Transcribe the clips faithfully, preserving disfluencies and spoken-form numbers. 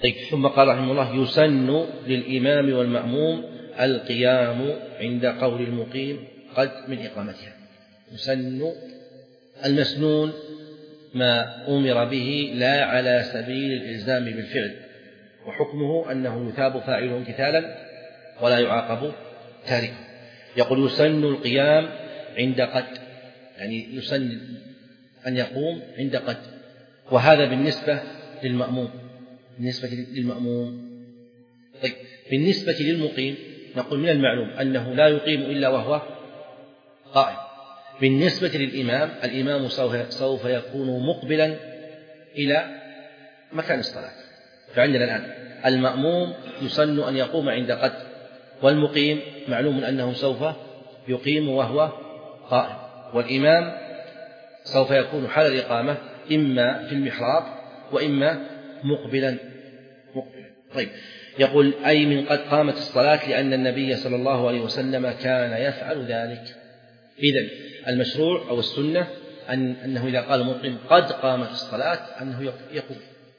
طيب ثم قال رحمه الله: يسن للإمام والمأموم القيام عند قول المقيم قد من إقامتها. يسن المسنون ما أمر به لا على سبيل الإلزام بالفعل، وحكمه أنه يثاب فاعله امتثالا ولا يعاقب تاركه. يقول: يسن القيام عند قد، يعني يسن أن يقوم عند قد، وهذا بالنسبة للمأموم. بالنسبة للمأموم طيب بالنسبة للمقيم نقول: من المعلوم أنه لا يقيم إلا وهو قائم. بالنسبة للإمام، الإمام سوف يكون مقبلا إلى مكان الصلاة. فعندنا الآن المأموم يسن أن يقوم عند قد، والمقيم معلوم أنه سوف يقيم وهو قائم، والإمام سوف يكون حال الإقامة إما في المحراب وإما مقبلا مقبلا طيب يقول: أي من قد قامت الصلاة، لأن النبي صلى الله عليه وسلم كان يفعل ذلك. إذن المشروع أو السنة أن أنه إذا قال المقيم قد قامت الصلاة أنه يقوم،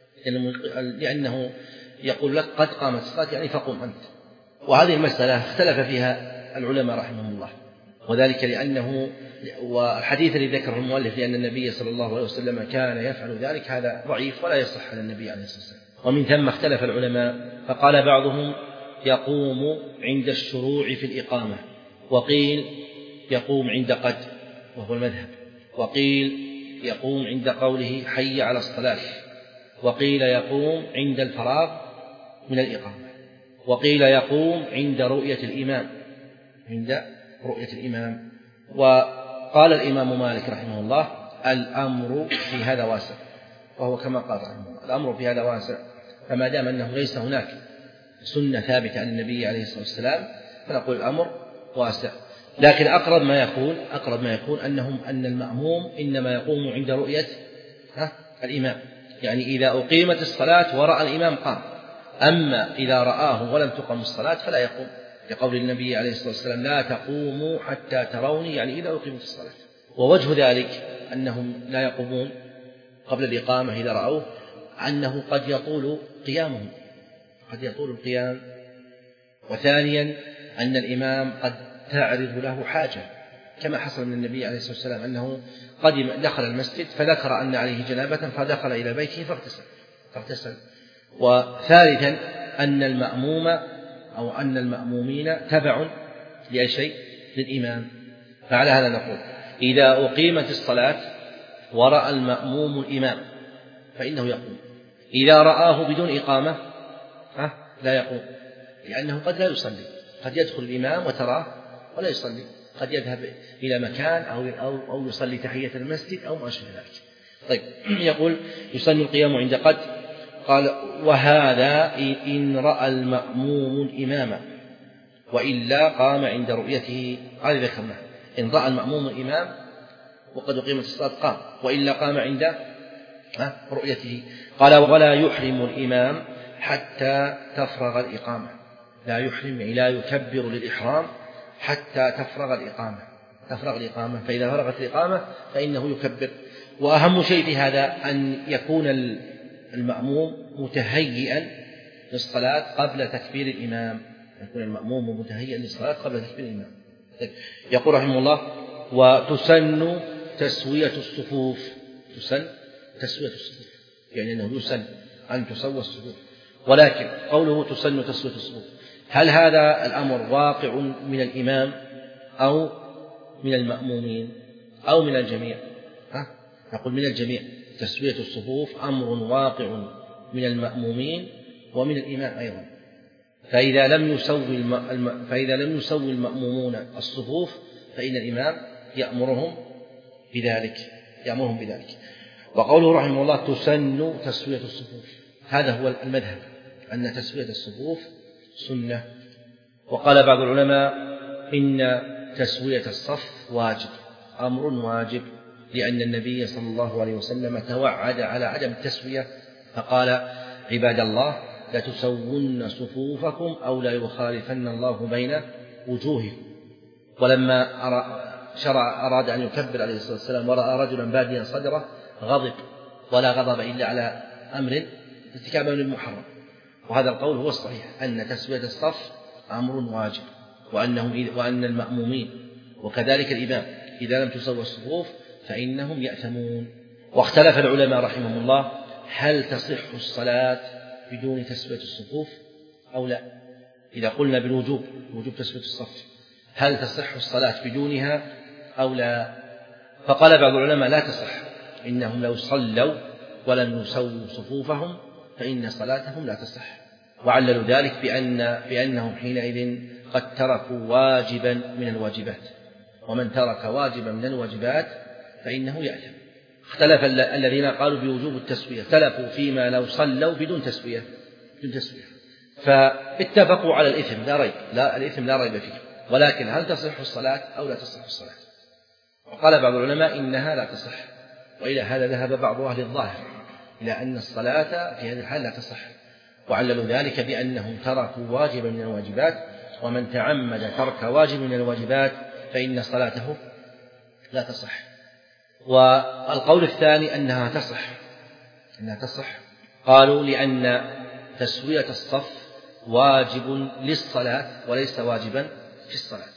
لأنه يقول لك قد قامت الصلاة يعني فقم أنت. وهذه المسألة اختلف فيها العلماء رحمهم الله، وذلك لأنه والحديث الذي ذكره المؤلف لأن النبي صلى الله عليه وسلم كان يفعل ذلك هذا ضعيف ولا يصح عن النبي عليه الصلاة والسلام. ومن ثم اختلف العلماء، فقال بعضهم يقوم عند الشروع في الإقامة، وقيل يقوم عند قد وهو المذهب، وقيل يقوم عند قوله حي على الصلاة، وقيل يقوم عند الفراغ من الإقامة، وقيل يقوم عند رؤية الإمام عند رؤية الإمام. وقال الإمام مالك رحمه الله: الأمر في هذا واسع، وهو كما قال رحمه الله: الأمر في هذا واسع، فما دام أنه ليس هناك سنة ثابتة عن النبي عليه الصلاة والسلام فنقول الأمر واسع. لكن أقرب ما يكون أقرب ما يكون أنهم أن المأموم إنما يقوم عند رؤية الإمام، يعني إذا أقيمت الصلاة ورأى الإمام قام، أما إذا رآه ولم تقم الصلاة فلا يقوم، لقول النبي عليه الصلاة والسلام: لا تقوموا حتى تروني، يعني إذا أقيمت الصلاة. ووجه ذلك أنهم لا يقومون قبل الإقامة إذا رأوه أنه قد يطول قيامهم قد يطول القيام وثانيا أن الإمام قد تعرض له حاجة، كما حصل من النبي عليه الصلاة والسلام أنه قدم دخل المسجد فذكر أن عليه جنابة فدخل إلى بيته فاغتسل فاغتسل وثالثا أن المأموم أو أن المأمومين تبع لأي شيء للإمام. فعلى هذا نقول: إذا أقيمت الصلاة ورأى المأموم الإمام فإنه يقوم، إذا رآه بدون إقامة لا يقوم، لأنه قد لا يصلي، قد يدخل الإمام وتراه ولا يصلي، قد يذهب إلى مكان أو, أو, أو يصلي تحية المسجد أو ما أشبه ذلك. طيب يقول: يسن القيام عند قد. قال: وهذا إن رأى المأموم الإمام، وإلا قام عند رؤيته. هذا ذكرناه، إن رأى المأموم الإمام وقد أقيمت الصلاة قام، وإلا قام عند رؤيته. قال: ولا يحرم الإمام حتى تفرغ الإقامة. لا يحرم يعني لا يكبر للإحرام حتى تفرغ الإقامة تفرغ الإقامة فإذا فرغت الإقامة فإنه يكبر. وأهم شيء في هذا أن يكون المأموم متهيئا للصلاة قبل تكبير الإمام يكون المأموم متهيئا للصلاة قبل تكبير الإمام. يقول رحمه الله: وتسن تسوية الصفوف. تسن تسوية الصفوف يعني أنه يسن أن تسوى الصفوف، ولكن قوله تسن تسوية الصفوف هل هذا الأمر واقع من الإمام أو من المأمومين أو من الجميع؟ ها؟ نقول من الجميع. تسوية الصفوف أمر واقع من المأمومين ومن الإمام أيضا. فإذا لم يسوي الم... فإذا لم يسوي المأمومون الصفوف فإن الإمام يأمرهم بذلك يأمرهم بذلك. وقوله رحمه الله: تسن تسوية الصفوف، هذا هو المذهب أن تسوية الصفوف سنة. وقال بعض العلماء إن تسوية الصف واجب، أمر واجب، لأن النبي صلى الله عليه وسلم توعد على عدم التسوية فقال: عباد الله لتسون صفوفكم أو لا يخالفن الله بين وجوهكم. ولما شرع أراد أن يكبر عليه الصلاة والسلام ورأى رجلا باديا صدره غضب، ولا غضب إلا على أمر ارتكاب أمر محرم، وهذا القول هو الصحيح أن تسوية الصف أمر واجب، وأنهم وأن المأمومين وكذلك الإمام إذا لم تسوى الصفوف فإنهم يأثمون. واختلف العلماء رحمهم الله هل تصح الصلاة بدون تسوية الصفوف أو لا. إذا قلنا بالوجوب وجوب تسوية الصف هل تصح الصلاة بدونها أو لا؟ فقال بعض العلماء لا تصح، إنهم لو صلوا ولم يسووا صفوفهم فإن صلاتهم لا تصح، وعللوا ذلك بأن بأنهم حينئذ قد تركوا واجبا من الواجبات، ومن ترك واجبا من الواجبات فإنه يأثم. اختلف الذين قالوا بوجوب التسوية، اختلفوا فيما لو صلوا بدون تسوية بدون تسوية فاتفقوا على الإثم لا ريب، لا الإثم لا ريب فيه، ولكن هل تصح الصلاة أو لا تصح الصلاة؟ وقال بعض العلماء إنها لا تصح، وإلى هذا ذهب بعض أهل الظاهر إلى أن الصلاة في هذه الحال لا تصح، وعللوا ذلك بأنهم تركوا واجبا من الواجبات، ومن تعمد ترك واجب من الواجبات فإن صلاته لا تصح. والقول الثاني أنها تصح أنها تصح قالوا لأن تسوية الصف واجب للصلاة وليس واجبا في الصلاة.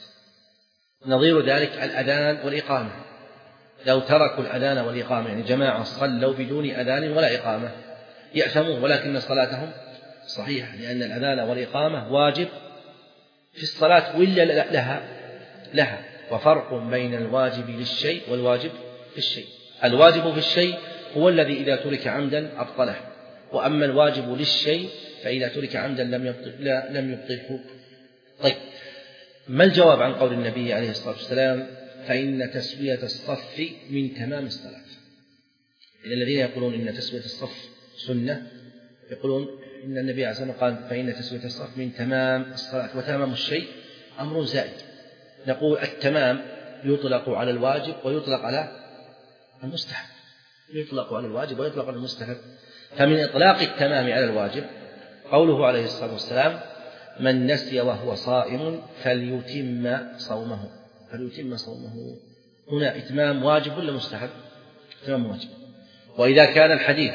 نظير ذلك الأذان والإقامة، لو تركوا الأذان والإقامة يعني جماعة صلوا بدون أذان ولا إقامة يأثمون، ولكن صلاتهم صحيحة، لأن الأذان والإقامة واجب في الصلاة ولا لها لها وفرق بين الواجب للشيء والواجب في الشيء. الواجب في الشيء هو الذي إذا ترك عمدا أبطله، وأما الواجب للشيء فإذا ترك عمدا لم يبطل لا لم يبطله. طيب، ما الجواب عن قول النبي عليه الصلاة والسلام فإن تسوية الصف من تمام الصلاة؟ إلى الذين يقولون إن تسوية الصف سنة يقولون إن النبي عليه الصلاة والسلام قال فإن تسوية الصف من تمام الصلاة، وتمام الشيء أمر زائد. نقول التمام يطلق على الواجب ويطلق على المستحب، يطلق على الواجب ويطلق على المستحب. فمن إطلاق التمام على الواجب قوله عليه الصلاة والسلام من نسي وهو صائم فليتم صومه فليتم صومه. هنا إتمام واجب ولا مستحب؟ إتمام واجب. وإذا كان الحديث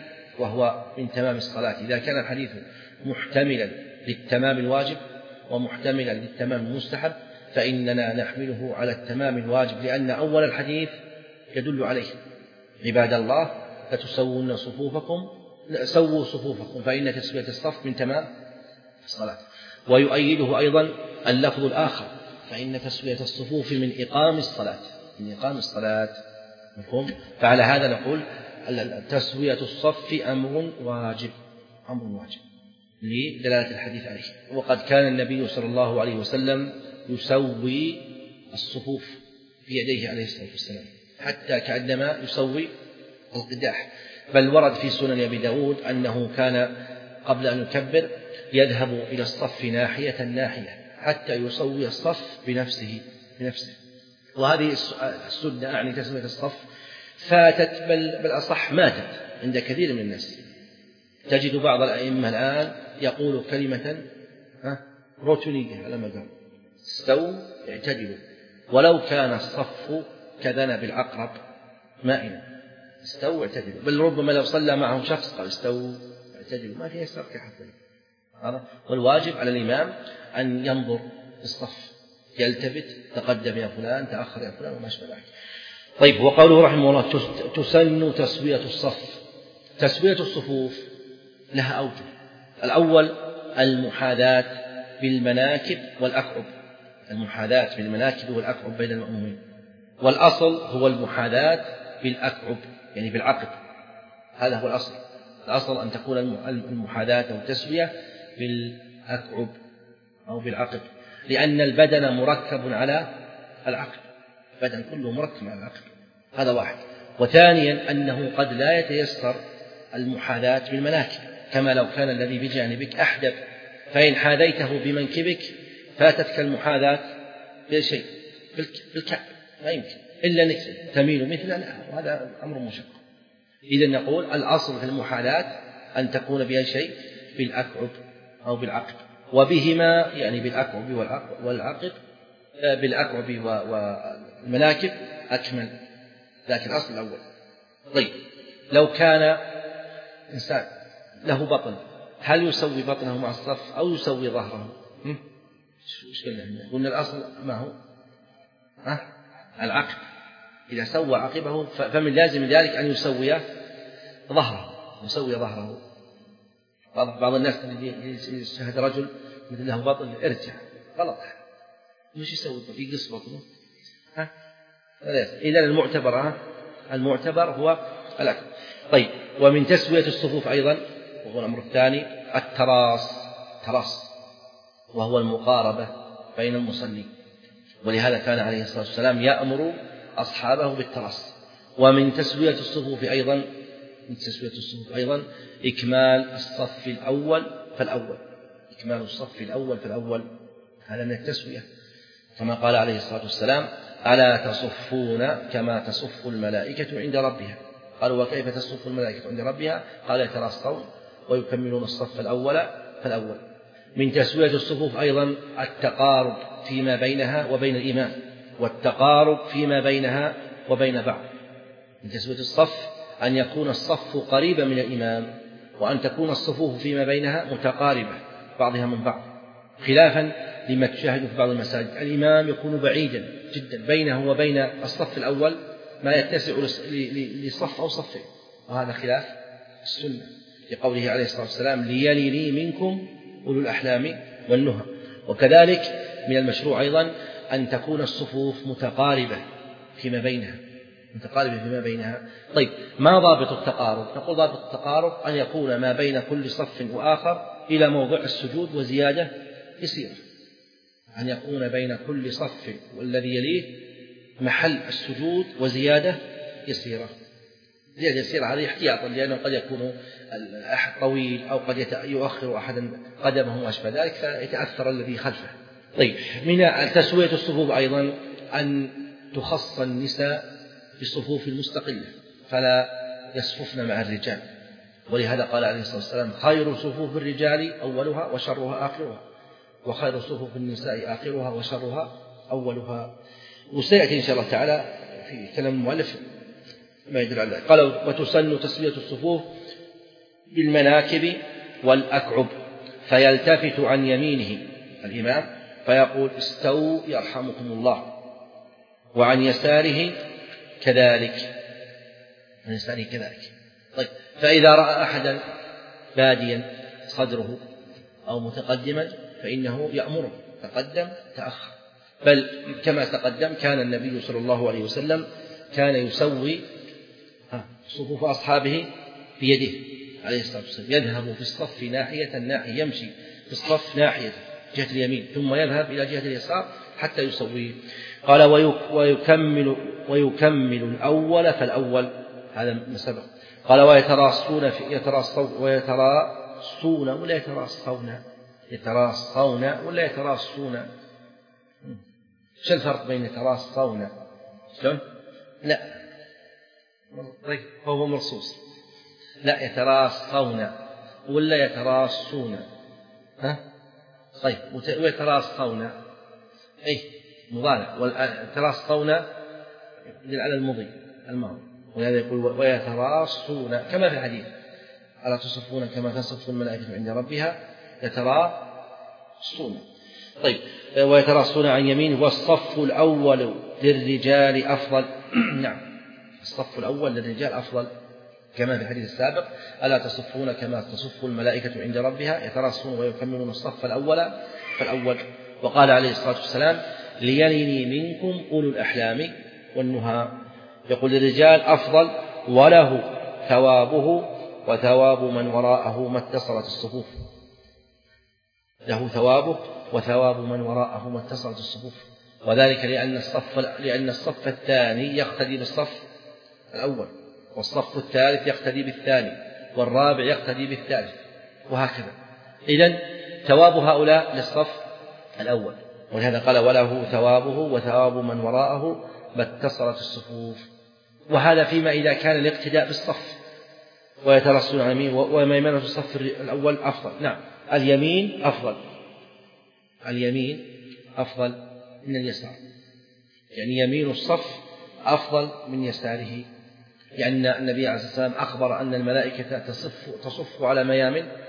وهو من تمام الصلاة إذا كان الحديث محتملا للتمام الواجب ومحتملا للتمام المستحب فإننا نحمله على التمام الواجب، لأن أول الحديث يدل عليه عباد الله لتسوون صفوفكم سووا صفوفكم فإن تسوية الصف من تمام الصلاة. ويؤيده أيضا اللفظ الآخر فإن تسوية الصفوف من إقام الصلاة من إقام الصلاة مفهوم؟ فعلى هذا نقول تسوية الصف أمر واجب أمر واجب لدلالة الحديث عليه. وقد كان النبي صلى الله عليه وسلم يسوي الصفوف بيديه عليه الصلاة والسلام حتى كأنما يسوي القداح، بل ورد في سنن أبي داود أنه كان قبل أن يكبر يذهب إلى الصف ناحية ناحية حتى يسوي الصف بنفسه بنفسه. وهذه السنة يعني تسوية الصف فاتت بل بالأصح ماتت عند كثير من الناس. تجد بعض الأئمة الآن يقول كلمة روتينية على ما قال استووا اعتدلوا، ولو كان الصف كذنب العقرب مائنا استووا اعتدلوا، بل ربما لو صلى معهم شخص قال استووا اعتدلوا ما فيها استرك حتى. والواجب على الإمام أن ينظر في الصف يلتفت تقدم يا فلان تأخر يا فلان وما أشبه ذلك. طيب، وقوله رحمه الله تسن تسوية الصف. تسوية الصفوف لها أوجه. الأول المحاذاة بالمناكب والأكعب، المحاذاة بالمناكب والأكعب بين المأمومين، والأصل هو المحاذاة بالأكعب يعني بالعقب، هذا هو الأصل. الأصل أن تكون المحاذاة أو التسوية بالأكعب أو بالعقب، لأن البدن مركب على العقب، البدن كله مركب على العقب، هذا واحد. وثانيا أنه قد لا يتيسر المحاذاة بالمناكب، كما لو كان الذي بجانبك أحدب فإن حاذيته بمنكبك فاتتك المحاذاة بشيء بالكعب لا يمكن إلا أنك تميل مثله، وهذا أمر مشق. إذن نقول الأصل في المحاذاة أن تكون بأي شيء بالأكعب أو بالعقب، وبهما يعني بالأكعب والعقب بالأكعب والمناكب أكمل، لكن الأصل الأول. طيب، لو كان إنسان له بطن هل يسوي بطنه مع الصف أو يسوي ظهره؟ إيش قلنا؟ قلنا الأصل ما هو ها؟ العقب. إذا سوى عقبه فمن لازم ذلك أن يسوي ظهره، يسوي ظهره. بعض الناس يشاهد رجل مثل له بطن ارجع، غلط. مش يسوي يقص بطنه ها؟ إذا المعتبر ها؟ المعتبر هو الأكل. طيب، ومن تسوية الصفوف أيضا، وهو الأمر الثاني، التراص، تراص وهو المقاربة بين المصلين، ولهذا كان عليه الصلاة والسلام يأمر أصحابه بالتراص. ومن تسوية الصفوف أيضا من تسوية الصفوف أيضا إكمال الصف الأول فالأول، إكمال الصف الأول فالأول، هذا من التسوية، كما قال عليه الصلاة والسلام: ألا تصفون كما تصف الملائكة عند ربها؟ قالوا: وكيف تصف الملائكة عند ربها؟ قال: يتراصون ويكملون الصف الأول فالأول. من تسوية الصفوف أيضا التقارب فيما بينها وبين الإمام، والتقارب فيما بينها وبين بعض. من تسوية الصف أن يكون الصف قريبا من الإمام، وأن تكون الصفوف فيما بينها متقاربة بعضها من بعض، خلافا لما تشاهد في بعض المساجد، الإمام يكون بعيدا جدا بينه وبين الصف الأول ما يتسع لصف أو صفين، وهذا خلاف السنة، لقوله عليه الصلاة والسلام: ليلي منكم أولو الأحلام والنهى. وكذلك من المشروع أيضا أن تكون الصفوف متقاربة فيما بينها، متقاربة فيما بينها. طيب، ما ضابط التقارب؟ نقول ضابط التقارب أن يكون ما بين كل صف وآخر إلى موضع السجود وزيادة يسيرة، أن يكون بين كل صف والذي يليه محل السجود وزيادة يسيرة. زيادة يسيرة هذه احتياطا، لأنه قد يكون أحد طويل أو قد يؤخر أحدا قدمه وأشبه ذلك فيتأثر الذي خلفه. طيب، من تسوية الصفوف أيضا أن تخص النساء بالصفوف المستقلة فلا يصففن مع الرجال، ولهذا قال عليه الصلاة والسلام: خير صفوف الرجال أولها وشرها آخرها، وخير صفوف النساء آخرها وشرها أولها. وسيأتي إن شاء الله تعالى في كلام المؤلف ما يدل على ذلك. قال: وتسن تسوية الصفوف بالمناكب والأكعب، فيلتفت عن يمينه الإمام فيقول: استووا يرحمكم الله، وعن يساره كذلك، عن يساره كذلك. طيب، فإذا رأى أحدا باديا صدره أو متقدما فإنه يأمره: تقدم تأخر. بل كما تقدم كان النبي صلى الله عليه وسلم كان يسوي صفوف أصحابه بيده عليه الصلاة والسلام، يذهب في الصف ناحية ناحية، يمشي في الصف ناحية جهة اليمين ثم يذهب إلى جهة اليسار حتى يسويه. قال: ويكمل ويكمل الأول فالأول، هذا ما سبق. قال: ويتراصون في يتراصون ويتراصون ولا يتراصون يتراصون ولا يتراصون شو الفرق بين يتراصون؟ شلون؟ لا، هو مرصوص. لا، يتراصون ولا يتراصون؟ ها؟ طيب، ويتراصون أي مضارع، ويتراصون يدل على المضي الماضي، ولهذا يقول: ويتراصون كما في الحديث: ألا تصفون كما تصف الملائكة عند ربها يتراصون. طيب، ويتراصون عن يمينه. والصف الأول للرجال أفضل. نعم، الصف الأول للرجال أفضل كما في الحديث السابق: ألا تصفون كما تصف الملائكة عند ربها يتراصون ويكملون الصف الأول فالأول. وقال عليه الصلاة والسلام: ليلني منكم أولو الأحلام والنهى. يقول: للرجال أفضل وله ثوابه وثواب من وراءه ما اتصلت الصفوف، له ثوابه وثواب من وراءه ما اتصلت الصفوف، وذلك لأن الصف لأن الصف الثاني يقتدي بالصف الأول، والصف الثالث يقتدي بالثاني، والرابع يقتدي بالثالث، وهكذا. إذن ثواب هؤلاء للصف الأول، ولهذا قال: وله ثوابه وثواب من وراءه ما اتصلت الصفوف. وهذا فيما إذا كان الاقتداء بالصف. ويترصون عن اليمين وميمنة الصف الأول أفضل. نعم، اليمين أفضل، اليمين أفضل من اليسار، يعني يمين الصف أفضل من يساره، لأن النبي عليه الصلاة والسلام أخبر أن الملائكة تصف, تصف على ميامن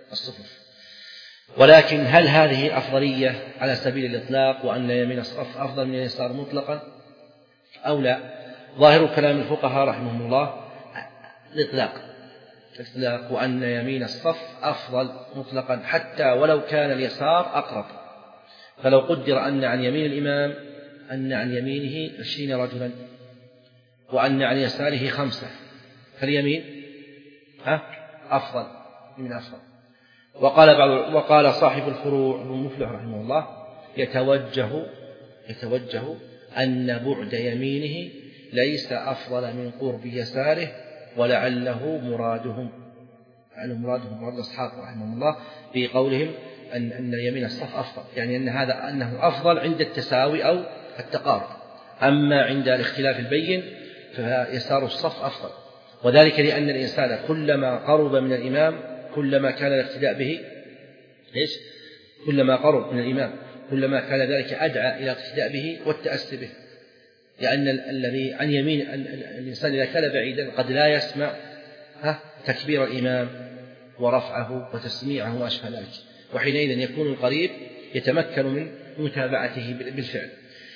الصفوف. ولكن هل هذه أفضلية على سبيل الإطلاق وأن يمين الصف أفضل من اليسار مطلقا أو لا؟ ظاهر كلام الفقهاء رحمهم الله الإطلاق الإطلاق وأن يمين الصف أفضل مطلقا حتى ولو كان اليسار أقرب. فلو قدر أن عن يمين الإمام أن عن يمينه عشرين رجلا وأن عن يساره خمسة فاليمين ها أفضل من أفضل. وقال بعض وقال صاحب الفروع ابن مفلح رحمه الله يتوجه يتوجه أن بعد يمينه ليس أفضل من قرب يساره ولعله مرادهم على مرادهم مراد أصحاب رحمه الله في قولهم أن أن يمين الصف أفضل، يعني أن هذا أنه أفضل عند التساوي أو التقارب، أما عند الاختلاف البين فيسار الصف أفضل. وذلك لأن الإنسان كلما قرب من الإمام كلما كان الاقتداء به إيش؟ كلما قرب من الإمام كلما كان ذلك أدعى إلى الاقتداء به والتأسي به، لأن الذي عن يمين الإنسان إذا كان بعيدا قد لا يسمع ها تكبير الإمام ورفعه وتسميعه وأشبه ذلك، وحينئذ يكون القريب يتمكن من متابعته بالفعل.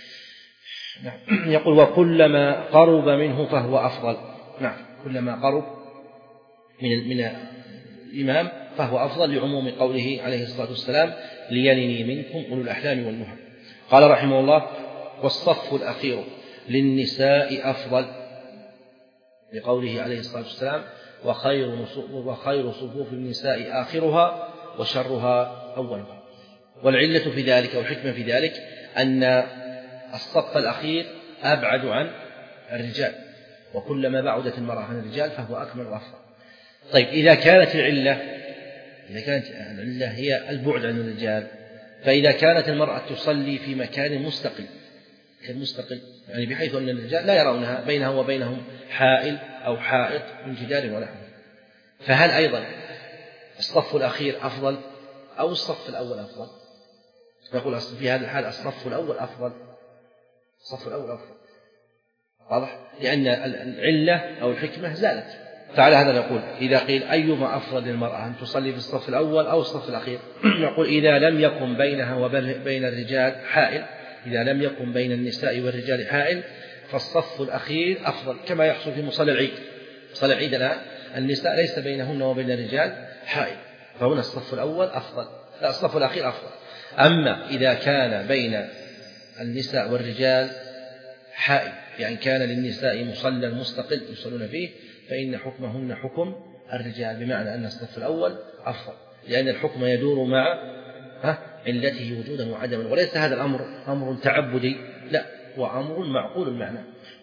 يقول وكلما قرب منه فهو أفضل. نعم كلما قرب من من الإمام فهو أفضل لعموم قوله عليه الصلاة والسلام ليلني منكم أولو الأحلام والنهى. قال رحمه الله والصف الأخير للنساء أفضل لقوله عليه الصلاة والسلام وخير وخير صفوف النساء آخرها وشرها أولها. والعلة في ذلك والحكمة في ذلك أن الصف الأخير أبعد عن الرجال، وكلما بعدت المرأة عن الرجال فهو أكمل وأفضل. طيب إذا كانت العلة إذا كانت العلة هي البعد عن الرجال، فإذا كانت المرأة تصلي في مكان مستقل كالمستقل يعني بحيث أن الرجال لا يرونها بينها وبينهم حائل أو حائط من جدار ونحوه، فهل أيضا الصف الأخير أفضل أو الصف الأول أفضل؟ نقول في هذا الحال الصف الأول أفضل الصف الأول أفضل واضح، لأن العلة أو الحكمة زالت. فعلى هذا نقول إذا قيل أيما أفضل للمرأة أن تصلي في الصف الأول أو الصف الأخير، نقول إذا لم يكن بينها وبين الرجال حائل إذا لم يكن بين النساء والرجال حائل فالصف الأخير أفضل، كما يحصل في مصلى العيد. مصلى العيد الآن النساء ليس بينهن وبين الرجال حائل، فهنا الصف الأول أفضل لا الصف الأخير أفضل. أما إذا كان بين النساء والرجال حائل يعني كان للنساء مصلى مستقل يصلون فيه فإن حكمهن حكم الرجال، بمعنى أن الصف الأول أفضل، لأن الحكم يدور مع علته وجودا وعدما، وليس هذا الأمر أمر تعبدي، لا هو أمر معقول المعنى،